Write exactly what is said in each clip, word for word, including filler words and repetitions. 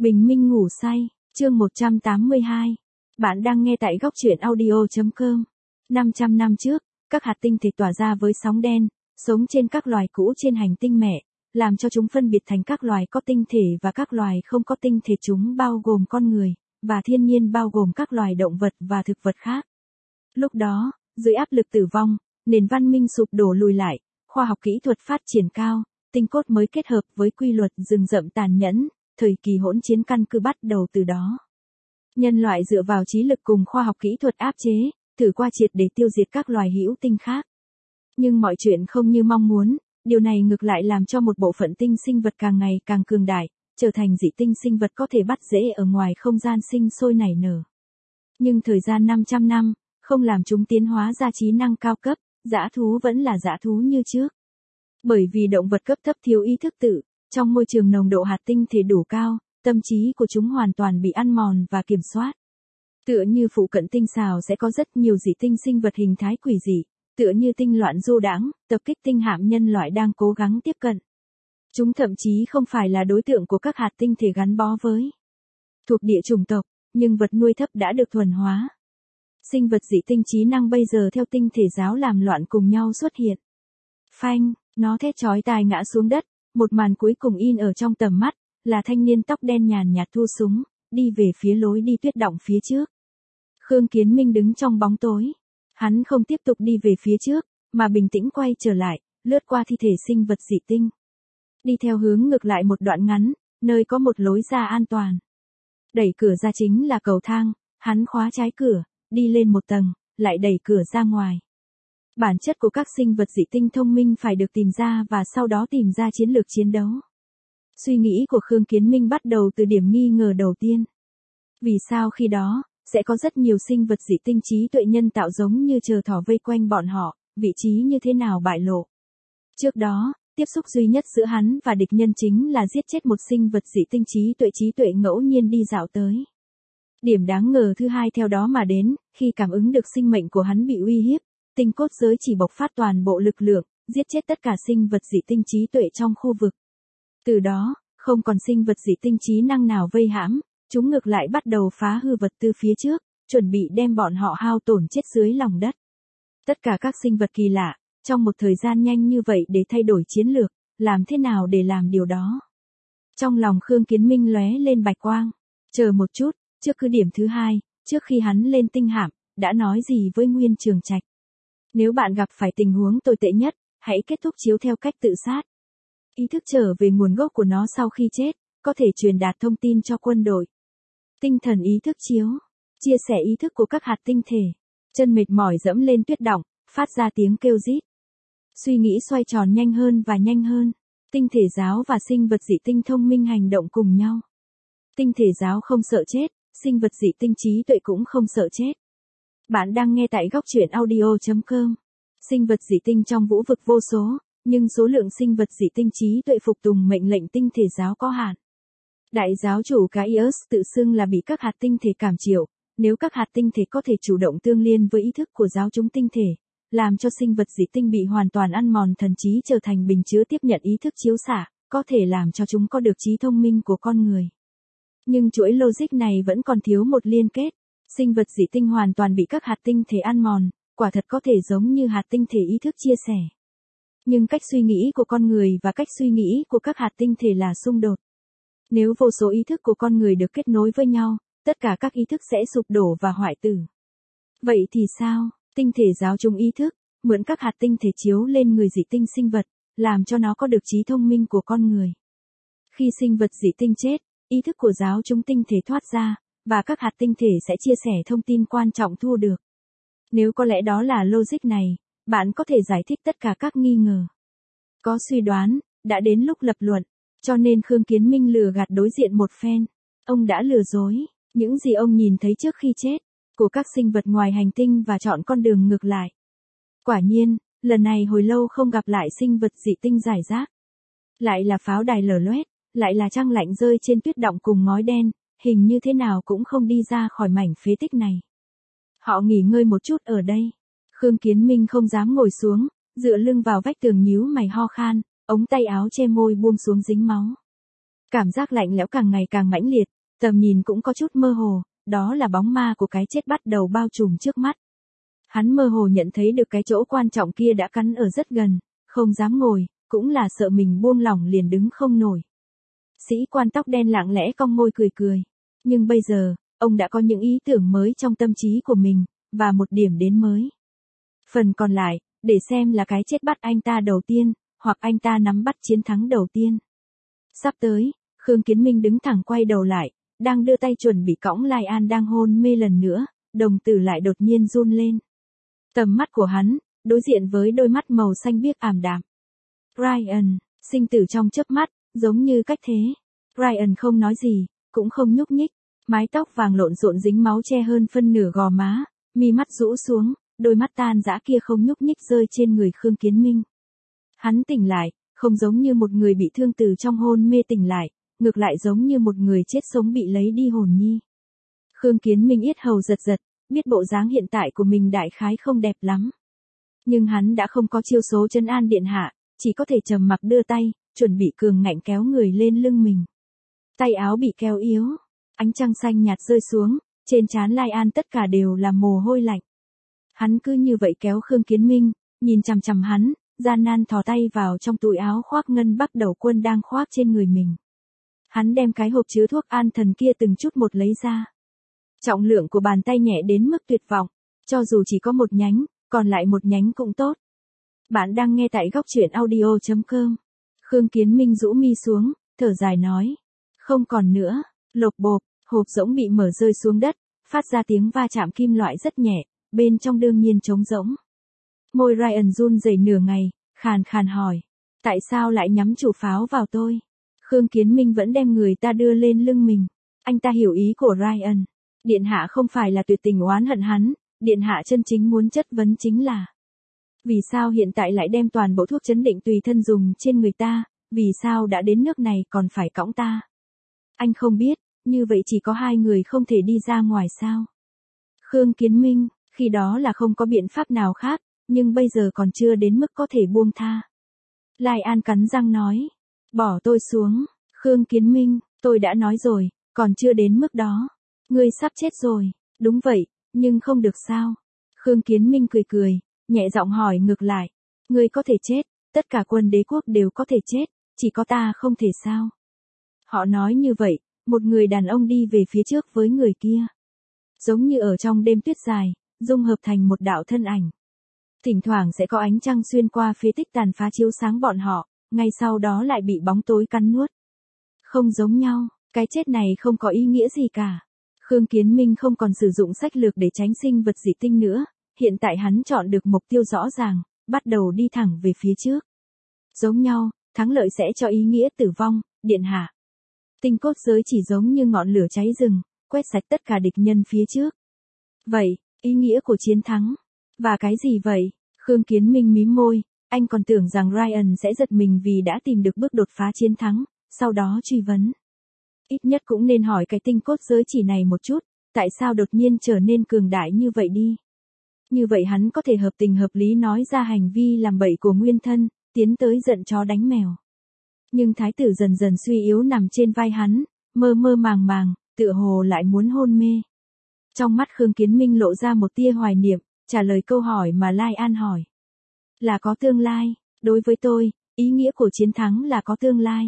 Bình minh ngủ say, chương một trăm tám mươi hai. Bạn đang nghe tại góc truyện audio chấm com. năm trăm năm trước, các hạt tinh thể tỏa ra với sóng đen, sống trên các loài cũ trên hành tinh mẹ, làm cho chúng phân biệt thành các loài có tinh thể và các loài không có tinh thể, chúng bao gồm con người, và thiên nhiên bao gồm các loài động vật và thực vật khác. Lúc đó, dưới áp lực tử vong, nền văn minh sụp đổ lùi lại, khoa học kỹ thuật phát triển cao, tinh cốt mới kết hợp với quy luật rừng rậm tàn nhẫn, thời kỳ hỗn chiến căn cứ bắt đầu từ đó. Nhân loại dựa vào trí lực cùng khoa học kỹ thuật áp chế, thử qua triệt để tiêu diệt các loài hữu tinh khác. Nhưng mọi chuyện không như mong muốn, điều này ngược lại làm cho một bộ phận tinh sinh vật càng ngày càng cường đại, trở thành dị tinh sinh vật có thể bắt dễ ở ngoài không gian sinh sôi nảy nở. Nhưng thời gian năm trăm năm, không làm chúng tiến hóa ra trí năng cao cấp, dã thú vẫn là dã thú như trước. Bởi vì động vật cấp thấp thiếu ý thức tự, trong môi trường nồng độ hạt tinh thể đủ cao, tâm trí của chúng hoàn toàn bị ăn mòn và kiểm soát. Tựa như phụ cận tinh xào sẽ có rất nhiều dị tinh sinh vật hình thái quỷ dị, tựa như tinh loạn du đãng, tập kích tinh hạm nhân loại đang cố gắng tiếp cận. Chúng thậm chí không phải là đối tượng của các hạt tinh thể gắn bó với. Thuộc địa chủng tộc, nhưng vật nuôi thấp đã được thuần hóa. Sinh vật dị tinh trí năng bây giờ theo tinh thể giáo làm loạn cùng nhau xuất hiện. Phanh, nó thét chói tai ngã xuống đất, một màn cuối cùng in ở trong tầm mắt, là thanh niên tóc đen nhàn nhạt thu súng, đi về phía lối đi tuyết động phía trước. Khương Kiến Minh đứng trong bóng tối. Hắn không tiếp tục đi về phía trước, mà bình tĩnh quay trở lại, lướt qua thi thể sinh vật dị tinh. Đi theo hướng ngược lại một đoạn ngắn, nơi có một lối ra an toàn. Đẩy cửa ra chính là cầu thang, hắn khóa trái cửa, đi lên một tầng, lại đẩy cửa ra ngoài. Bản chất của các sinh vật dị tinh thông minh phải được tìm ra và sau đó tìm ra chiến lược chiến đấu. Suy nghĩ của Khương Kiến Minh bắt đầu từ điểm nghi ngờ đầu tiên. Vì sao khi đó, sẽ có rất nhiều sinh vật dị tinh trí tuệ nhân tạo giống như chờ thỏ vây quanh bọn họ, vị trí như thế nào bại lộ. Trước đó, tiếp xúc duy nhất giữa hắn và địch nhân chính là giết chết một sinh vật dị tinh trí tuệ trí tuệ ngẫu nhiên đi dạo tới. Điểm đáng ngờ thứ hai theo đó mà đến, khi cảm ứng được sinh mệnh của hắn bị uy hiếp, tinh cốt giới chỉ bộc phát toàn bộ lực lượng, giết chết tất cả sinh vật dị tinh trí tuệ trong khu vực. Từ đó, không còn sinh vật dị tinh trí năng nào vây hãm, chúng ngược lại bắt đầu phá hư vật tư phía trước, chuẩn bị đem bọn họ hao tổn chết dưới lòng đất. Tất cả các sinh vật kỳ lạ, trong một thời gian nhanh như vậy để thay đổi chiến lược, làm thế nào để làm điều đó? Trong lòng Khương Kiến Minh lóe lên bạch quang. Chờ một chút, trước cứ điểm thứ hai, trước khi hắn lên tinh hạm, đã nói gì với Nguyên Trường Trạch? Nếu bạn gặp phải tình huống tồi tệ nhất, hãy kết thúc chiếu theo cách tự sát. Ý thức trở về nguồn gốc của nó sau khi chết, có thể truyền đạt thông tin cho quân đội. Tinh thần ý thức chiếu, chia sẻ ý thức của các hạt tinh thể. Chân mệt mỏi dẫm lên tuyết đọng, phát ra tiếng kêu rít. Suy nghĩ xoay tròn nhanh hơn và nhanh hơn. Tinh thể giáo và sinh vật dị tinh thông minh hành động cùng nhau. Tinh thể giáo không sợ chết, sinh vật dị tinh trí tuệ cũng không sợ chết. Bạn đang nghe tại góc truyện audio chấm com. Sinh vật dị tinh trong vũ vực vô số, nhưng số lượng sinh vật dị tinh trí tuệ phục tùng mệnh lệnh tinh thể giáo có hạn. Đại giáo chủ Caius tự xưng là bị các hạt tinh thể cảm triệu, nếu các hạt tinh thể có thể chủ động tương liên với ý thức của giáo chúng tinh thể, làm cho sinh vật dị tinh bị hoàn toàn ăn mòn thần trí trở thành bình chứa tiếp nhận ý thức chiếu xạ, có thể làm cho chúng có được trí thông minh của con người. Nhưng chuỗi logic này vẫn còn thiếu một liên kết. Sinh vật dị tinh hoàn toàn bị các hạt tinh thể ăn mòn, quả thật có thể giống như hạt tinh thể ý thức chia sẻ. Nhưng cách suy nghĩ của con người và cách suy nghĩ của các hạt tinh thể là xung đột. Nếu vô số ý thức của con người được kết nối với nhau, tất cả các ý thức sẽ sụp đổ và hoại tử. Vậy thì sao? Tinh thể giáo chung ý thức, mượn các hạt tinh thể chiếu lên người dị tinh sinh vật, làm cho nó có được trí thông minh của con người. Khi sinh vật dị tinh chết, ý thức của giáo chúng tinh thể thoát ra, và các hạt tinh thể sẽ chia sẻ thông tin quan trọng thu được. Nếu có lẽ đó là logic này, bạn có thể giải thích tất cả các nghi ngờ. Có suy đoán, đã đến lúc lập luận, cho nên Khương Kiến Minh lừa gạt đối diện một phen. Ông đã lừa dối, những gì ông nhìn thấy trước khi chết, của các sinh vật ngoài hành tinh và chọn con đường ngược lại. Quả nhiên, lần này hồi lâu không gặp lại sinh vật dị tinh giải rác. Lại là pháo đài lở loét, lại là trăng lạnh rơi trên tuyết động cùng ngói đen, hình như thế nào cũng không đi ra khỏi mảnh phế tích này. Họ nghỉ ngơi một chút ở đây. Khương Kiến Minh không dám ngồi xuống, dựa lưng vào vách tường nhíu mày ho khan, ống tay áo che môi buông xuống dính máu. Cảm giác lạnh lẽo càng ngày càng mãnh liệt, tầm nhìn cũng có chút mơ hồ, đó là bóng ma của cái chết bắt đầu bao trùm trước mắt. Hắn mơ hồ nhận thấy được cái chỗ quan trọng kia đã cắn ở rất gần, không dám ngồi, cũng là sợ mình buông lỏng liền đứng không nổi. Sĩ quan tóc đen lặng lẽ cong môi cười cười. Nhưng bây giờ, ông đã có những ý tưởng mới trong tâm trí của mình, và một điểm đến mới. Phần còn lại, để xem là cái chết bắt anh ta đầu tiên, hoặc anh ta nắm bắt chiến thắng đầu tiên. Sắp tới, Khương Kiến Minh đứng thẳng quay đầu lại, đang đưa tay chuẩn bị cõng Lai An đang hôn mê lần nữa, đồng tử lại đột nhiên run lên. Tầm mắt của hắn, đối diện với đôi mắt màu xanh biếc ảm đạm. Ryan, sinh tử trong chớp mắt, giống như cách thế. Ryan không nói gì, cũng không nhúc nhích, mái tóc vàng lộn xộn dính máu che hơn phân nửa gò má, mi mắt rũ xuống, đôi mắt tan dã kia không nhúc nhích rơi trên người Khương Kiến Minh. Hắn tỉnh lại, không giống như một người bị thương từ trong hôn mê tỉnh lại, ngược lại giống như một người chết sống bị lấy đi hồn nhi. Khương Kiến Minh yết hầu giật giật, biết bộ dáng hiện tại của mình đại khái không đẹp lắm. Nhưng hắn đã không có chiêu số trấn an điện hạ, chỉ có thể trầm mặc đưa tay, chuẩn bị cường ngạnh kéo người lên lưng mình. Tay áo bị kéo yếu, ánh trăng xanh nhạt rơi xuống, trên trán Lai An tất cả đều là mồ hôi lạnh. Hắn cứ như vậy kéo Khương Kiến Minh, nhìn chằm chằm hắn, gian nan thò tay vào trong túi áo khoác ngân bắc đầu quân đang khoác trên người mình. Hắn đem cái hộp chứa thuốc an thần kia từng chút một lấy ra. Trọng lượng của bàn tay nhẹ đến mức tuyệt vọng, cho dù chỉ có một nhánh, còn lại một nhánh cũng tốt. Bạn đang nghe tại góc truyện audio chấm com. Khương Kiến Minh rũ mi xuống, thở dài nói. Không còn nữa, lộp bộp, hộp rỗng bị mở rơi xuống đất, phát ra tiếng va chạm kim loại rất nhẹ, bên trong đương nhiên trống rỗng. Môi Ryan run rẩy nửa ngày, khàn khàn hỏi. Tại sao lại nhắm chủ pháo vào tôi? Khương Kiến Minh vẫn đem người ta đưa lên lưng mình. Anh ta hiểu ý của Ryan. Điện hạ không phải là tuyệt tình oán hận hắn, điện hạ chân chính muốn chất vấn chính là. Vì sao hiện tại lại đem toàn bộ thuốc chấn định tùy thân dùng trên người ta, vì sao đã đến nước này còn phải cõng ta? Anh không biết, như vậy chỉ có hai người không thể đi ra ngoài sao? Khương Kiến Minh, khi đó là không có biện pháp nào khác, nhưng bây giờ còn chưa đến mức có thể buông tha. Lai An cắn răng nói, bỏ tôi xuống, Khương Kiến Minh, tôi đã nói rồi, còn chưa đến mức đó. Ngươi sắp chết rồi, đúng vậy, nhưng không được sao? Khương Kiến Minh cười cười, nhẹ giọng hỏi ngược lại, ngươi có thể chết, tất cả quân đế quốc đều có thể chết, chỉ có ta không thể sao? Họ nói như vậy, một người đàn ông đi về phía trước với người kia. Giống như ở trong đêm tuyết dài, dung hợp thành một đạo thân ảnh. Thỉnh thoảng sẽ có ánh trăng xuyên qua phế tích tàn phá chiếu sáng bọn họ, ngay sau đó lại bị bóng tối cắn nuốt. Không giống nhau, cái chết này không có ý nghĩa gì cả. Khương Kiến Minh không còn sử dụng sách lược để tránh sinh vật dị tinh nữa, hiện tại hắn chọn được mục tiêu rõ ràng, bắt đầu đi thẳng về phía trước. Giống nhau, thắng lợi sẽ cho ý nghĩa tử vong, điện hạ. Tinh cốt giới chỉ giống như ngọn lửa cháy rừng, quét sạch tất cả địch nhân phía trước. Vậy, ý nghĩa của chiến thắng, và cái gì vậy? Khương Kiến Minh mím môi, anh còn tưởng rằng Ryan sẽ giật mình vì đã tìm được bước đột phá chiến thắng, sau đó truy vấn. Ít nhất cũng nên hỏi cái tinh cốt giới chỉ này một chút, tại sao đột nhiên trở nên cường đại như vậy đi? Như vậy hắn có thể hợp tình hợp lý nói ra hành vi làm bậy của nguyên thân, tiến tới giận chó đánh mèo. Nhưng thái tử dần dần suy yếu nằm trên vai hắn, mơ mơ màng màng, tựa hồ lại muốn hôn mê. Trong mắt Khương Kiến Minh lộ ra một tia hoài niệm, trả lời câu hỏi mà Lai An hỏi. Là có tương lai, đối với tôi, ý nghĩa của chiến thắng là có tương lai.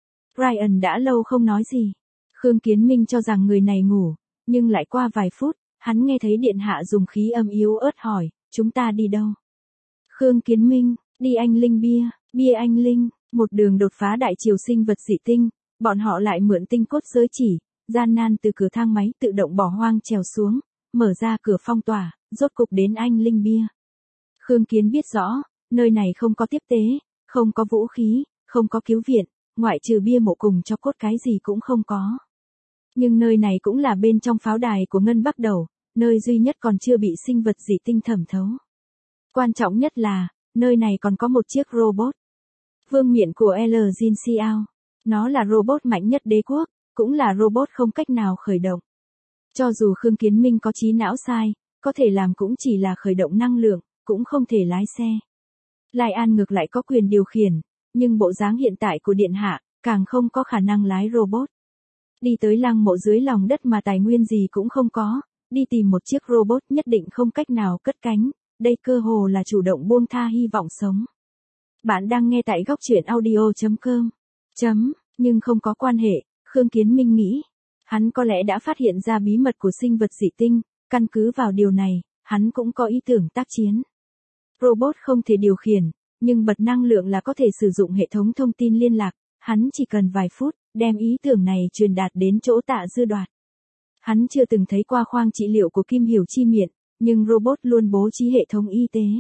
Ryan đã lâu không nói gì. Khương Kiến Minh cho rằng người này ngủ, nhưng lại qua vài phút, hắn nghe thấy điện hạ dùng khí âm yếu ớt hỏi, chúng ta đi đâu? Khương Kiến Minh, đi Anh Linh bia, bia Anh Linh, một đường đột phá đại triều sinh vật dị tinh, bọn họ lại mượn tinh cốt giới chỉ, gian nan từ cửa thang máy tự động bỏ hoang trèo xuống, mở ra cửa phong tỏa, rốt cục đến Anh Linh bia. Khương Kiến biết rõ, nơi này không có tiếp tế, không có vũ khí, không có cứu viện, ngoại trừ bia mộ cùng cho cốt cái gì cũng không có. Nhưng nơi này cũng là bên trong pháo đài của Ngân Bắc Đầu, nơi duy nhất còn chưa bị sinh vật dị tinh thẩm thấu. Quan trọng nhất là, nơi này còn có một chiếc robot. Vương miện của L. Jin Xiao. Nó là robot mạnh nhất đế quốc, cũng là robot không cách nào khởi động. Cho dù Khương Kiến Minh có trí não sai, có thể làm cũng chỉ là khởi động năng lượng, cũng không thể lái xe. Lai An ngược lại có quyền điều khiển, nhưng bộ dáng hiện tại của điện hạ, càng không có khả năng lái robot. Đi tới lăng mộ dưới lòng đất mà tài nguyên gì cũng không có, đi tìm một chiếc robot nhất định không cách nào cất cánh, đây cơ hồ là chủ động buông tha hy vọng sống. Bạn đang nghe tại góc truyện audio chấm com. Chấm, nhưng không có quan hệ, Khương Kiến Minh nghĩ. Hắn có lẽ đã phát hiện ra bí mật của sinh vật dị tinh, căn cứ vào điều này, hắn cũng có ý tưởng tác chiến. Robot không thể điều khiển, nhưng bật năng lượng là có thể sử dụng hệ thống thông tin liên lạc, hắn chỉ cần vài phút, đem ý tưởng này truyền đạt đến chỗ Tạ Dư Đoạt. Hắn chưa từng thấy qua khoang trị liệu của Kim Hiểu Chi miệng, nhưng robot luôn bố trí hệ thống y tế.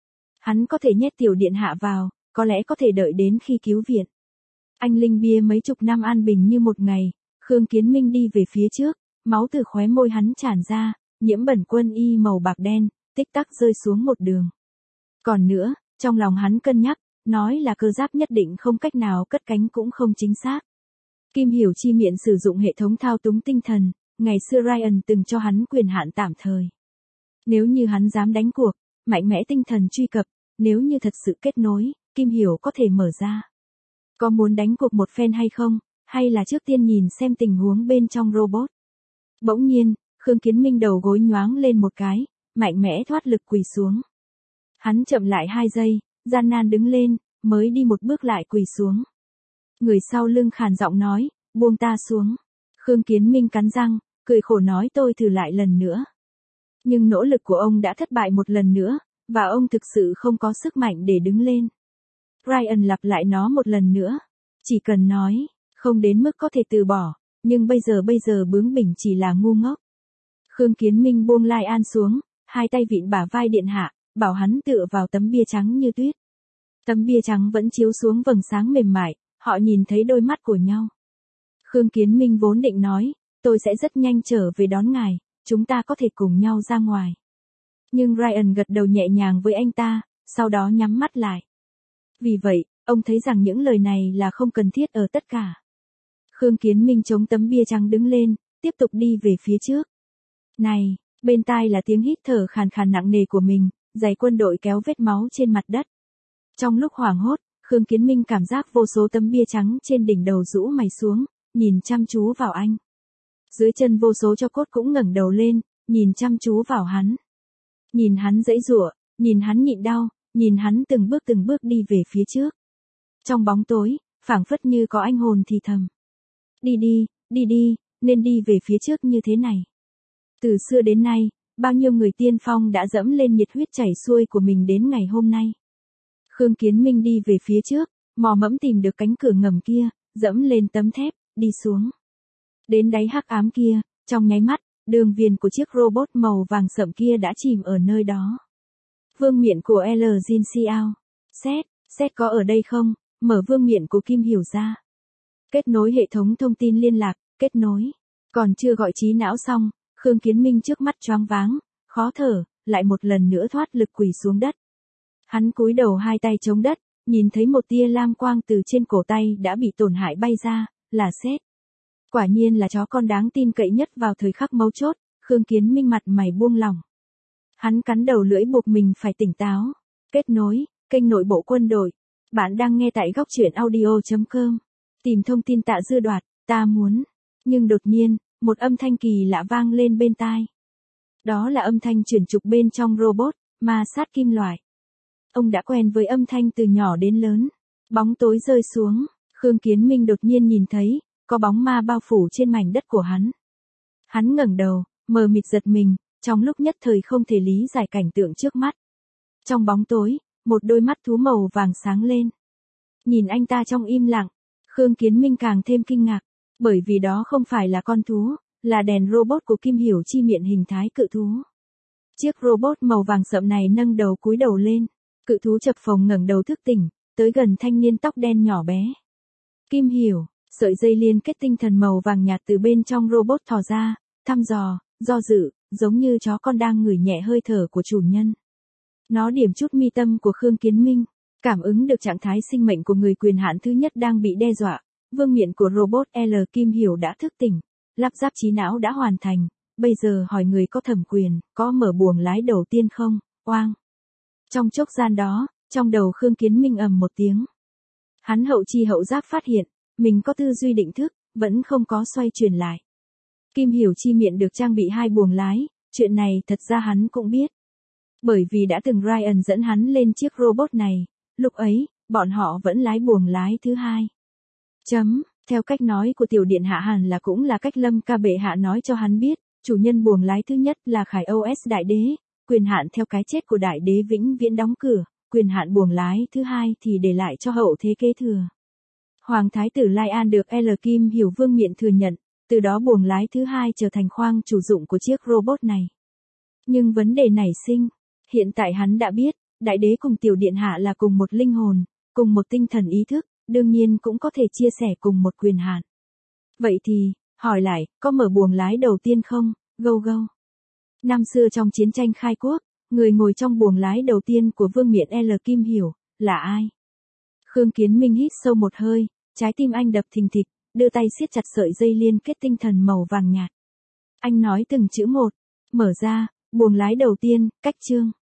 Hắn có thể nhét tiểu điện hạ vào, có lẽ có thể đợi đến khi cứu viện. Anh linh bia mấy chục năm an bình như một ngày, Khương Kiến Minh đi về phía trước, máu từ khóe môi hắn tràn ra, nhiễm bẩn quân y màu bạc đen, tích tắc rơi xuống một đường. Còn nữa, trong lòng hắn cân nhắc, nói là cơ giáp nhất định không cách nào cất cánh cũng không chính xác. Kim Hiểu Chi miệng sử dụng hệ thống thao túng tinh thần, ngày xưa Ryan từng cho hắn quyền hạn tạm thời. Nếu như hắn dám đánh cuộc, mạnh mẽ tinh thần truy cập, nếu như thật sự kết nối, Kim Hiểu có thể mở ra. Có muốn đánh cuộc một phen hay không, hay là trước tiên nhìn xem tình huống bên trong robot? Bỗng nhiên, Khương Kiến Minh đầu gối nhoáng lên một cái, mạnh mẽ thoát lực quỳ xuống. Hắn chậm lại hai giây, gian nan đứng lên, mới đi một bước lại quỳ xuống. Người sau lưng khàn giọng nói, buông ta xuống. Khương Kiến Minh cắn răng, cười khổ nói tôi thử lại lần nữa. Nhưng nỗ lực của ông đã thất bại một lần nữa, và ông thực sự không có sức mạnh để đứng lên. Ryan lặp lại nó một lần nữa. Chỉ cần nói, không đến mức có thể từ bỏ, nhưng bây giờ bây giờ bướng bỉnh chỉ là ngu ngốc. Khương Kiến Minh buông Lai An xuống, hai tay vịn bả vai điện hạ, bảo hắn tựa vào tấm bia trắng như tuyết. Tấm bia trắng vẫn chiếu xuống vầng sáng mềm mại, họ nhìn thấy đôi mắt của nhau. Khương Kiến Minh vốn định nói, tôi sẽ rất nhanh trở về đón ngài, chúng ta có thể cùng nhau ra ngoài. Nhưng Ryan gật đầu nhẹ nhàng với anh ta, sau đó nhắm mắt lại. Vì vậy, ông thấy rằng những lời này là không cần thiết ở tất cả. Khương Kiến Minh chống tấm bia trắng đứng lên, tiếp tục đi về phía trước. Này, bên tai là tiếng hít thở khàn khàn nặng nề của mình, giày quân đội kéo vết máu trên mặt đất. Trong lúc hoảng hốt, Khương Kiến Minh cảm giác vô số tấm bia trắng trên đỉnh đầu rũ mày xuống, nhìn chăm chú vào anh. Dưới chân vô số tro cốt cũng ngẩng đầu lên, nhìn chăm chú vào hắn. Nhìn hắn giãy giụa, nhìn hắn nhịn đau, nhìn hắn từng bước từng bước đi về phía trước. Trong bóng tối, phảng phất như có anh hồn thì thầm. Đi đi, đi đi, nên đi về phía trước như thế này. Từ xưa đến nay, bao nhiêu người tiên phong đã dẫm lên nhiệt huyết chảy xuôi của mình đến ngày hôm nay. Khương Kiến Minh đi về phía trước, mò mẫm tìm được cánh cửa ngầm kia, dẫm lên tấm thép, đi xuống. Đến đáy hắc ám kia, trong nháy mắt, đường viền của chiếc robot màu vàng sậm kia đã chìm ở nơi đó. Vương miện của L. Jin Xiao. Xét, xét có ở đây không? Mở vương miện của Kim Hiểu ra. Kết nối hệ thống thông tin liên lạc, kết nối. Còn chưa gọi trí não xong, Khương Kiến Minh trước mắt choáng váng, khó thở, lại một lần nữa thoát lực quỳ xuống đất. Hắn cúi đầu hai tay chống đất, nhìn thấy một tia lam quang từ trên cổ tay đã bị tổn hại bay ra, là sét. Quả nhiên là chó con đáng tin cậy nhất vào thời khắc mấu chốt, Khương Kiến Minh mặt mày buông lỏng. Hắn cắn đầu lưỡi buộc mình phải tỉnh táo. Kết nối, kênh nội bộ quân đội. Bạn đang nghe tại góc truyện audio chấm com. Tìm thông tin Tạ Dư Đoạt, ta muốn. Nhưng đột nhiên, một âm thanh kỳ lạ vang lên bên tai. Đó là âm thanh chuyển trục bên trong robot, ma sát kim loại. Ông đã quen với âm thanh từ nhỏ đến lớn. Bóng tối rơi xuống, Khương Kiến Minh đột nhiên nhìn thấy, có bóng ma bao phủ trên mảnh đất của hắn. Hắn ngẩng đầu, mờ mịt giật mình, trong lúc nhất thời không thể lý giải cảnh tượng trước mắt. Trong bóng tối, một đôi mắt thú màu vàng sáng lên. Nhìn anh ta trong im lặng, Khương Kiến Minh càng thêm kinh ngạc, bởi vì đó không phải là con thú, là đèn robot của Kim Hiểu Chi miệng hình thái cự thú. Chiếc robot màu vàng sậm này nâng đầu cúi đầu lên, cự thú chập phồng ngẩng đầu thức tỉnh, tới gần thanh niên tóc đen nhỏ bé. Kim Hiểu, sợi dây liên kết tinh thần màu vàng nhạt từ bên trong robot thò ra, thăm dò, do dự, giống như chó con đang ngửi nhẹ hơi thở của chủ nhân. Nó điểm chút mi tâm của Khương Kiến Minh, cảm ứng được trạng thái sinh mệnh của người quyền hạn thứ nhất đang bị đe dọa. Vương miện của robot L Kim Hiểu đã thức tỉnh, lắp ráp trí não đã hoàn thành, bây giờ hỏi người có thẩm quyền, có mở buồng lái đầu tiên không, oang. Trong chốc gian đó, trong đầu Khương Kiến Minh ầm một tiếng. Hắn hậu chi hậu giác phát hiện, mình có tư duy định thức, vẫn không có xoay chuyển lại. Kim Hiểu Chi miệng được trang bị hai buồng lái, chuyện này thật ra hắn cũng biết. Bởi vì đã từng Ryan dẫn hắn lên chiếc robot này, lúc ấy, bọn họ vẫn lái buồng lái thứ hai. Chấm, theo cách nói của tiểu điện hạ hẳn là cũng là cách Lâm ca bệ hạ nói cho hắn biết, chủ nhân buồng lái thứ nhất là Khải ô ét đại đế, quyền hạn theo cái chết của đại đế vĩnh viễn đóng cửa, quyền hạn buồng lái thứ hai thì để lại cho hậu thế kế thừa. Hoàng thái tử Lai An được L Kim Hiểu Vương miện thừa nhận, từ đó buồng lái thứ hai trở thành khoang chủ dụng của chiếc robot này. Nhưng vấn đề nảy sinh, hiện tại hắn đã biết, đại đế cùng tiểu điện hạ là cùng một linh hồn, cùng một tinh thần ý thức, đương nhiên cũng có thể chia sẻ cùng một quyền hạn. Vậy thì, hỏi lại, có mở buồng lái đầu tiên không, gâu gâu. Năm xưa trong chiến tranh khai quốc, người ngồi trong buồng lái đầu tiên của vương miện L Kim Hiểu, là ai? Khương Kiến Minh hít sâu một hơi, trái tim anh đập thình thịch, đưa tay siết chặt sợi dây liên kết tinh thần màu vàng nhạt. Anh nói từng chữ một, mở ra, buồng lái đầu tiên, cách chương.